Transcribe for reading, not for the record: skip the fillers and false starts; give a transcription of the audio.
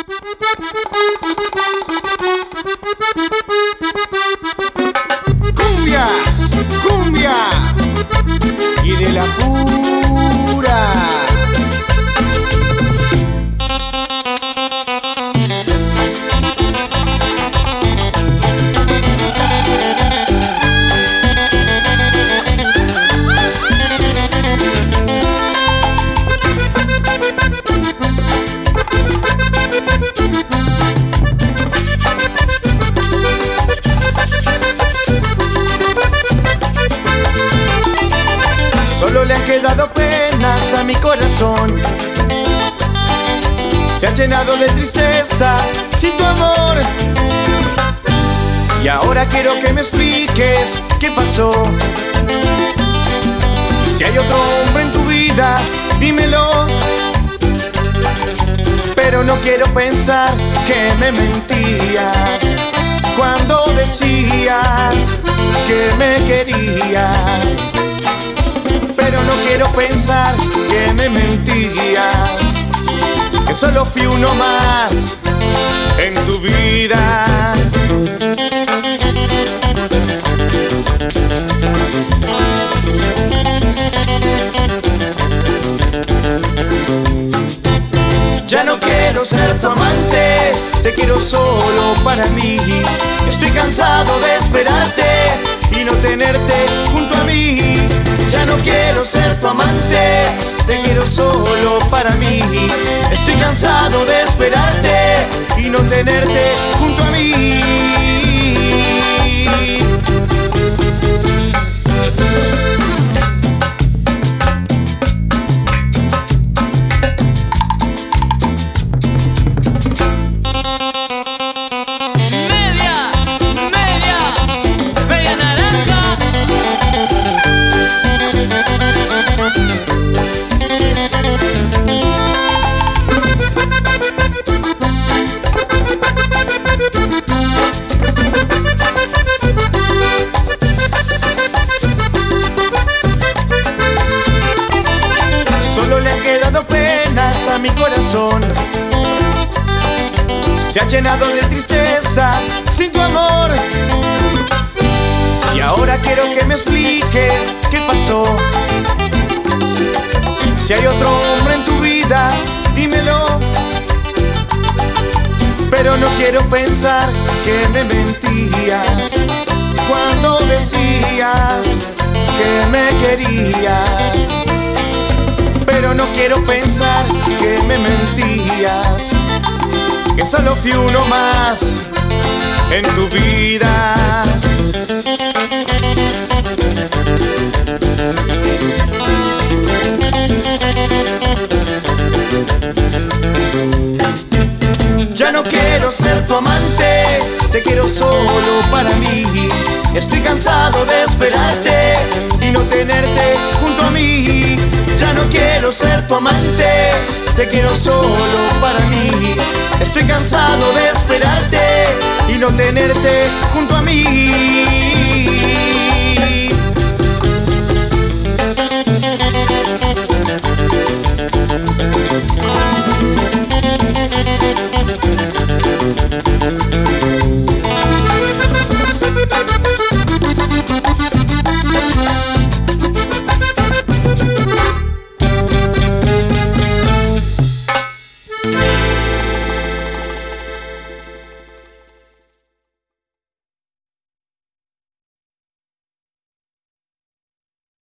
Cumbia, cumbia y de la pura. Solo le han quedado penas a mi corazón. Se ha llenado de tristeza sin tu amor. Y ahora quiero que me expliques qué pasó. Si hay otro hombre en tu vida, dímelo. Pero no quiero pensar que me mentías cuando decías que me querías. Pero no quiero pensar que me mentías, que solo fui uno más en tu vida. Ya no quiero ser tu amante, te quiero solo para mí. Estoy cansado de esperarte y no tenerte junto a mí. Ya no quiero ser tu amante, te quiero solo para mí. Estoy cansado de esperarte y no tenerte junto a mí. Solo le han quedado penas a mi corazón. Se ha llenado de tristeza sin tu amor. Y ahora quiero que me expliques qué pasó. Si hay otro hombre en tu vida, dímelo. Pero no quiero pensar que me mentías cuando decías que me querías. Pero no quiero pensar que me mentías, que solo fui uno más en tu vida. Ya no quiero ser tu amante, te quiero solo para mí. Estoy cansado de esperarte y no tenerte junto a mí. Ya no quiero ser tu amante, te quiero solo para mí. Estoy cansado de esperarte y no tenerte junto a mí.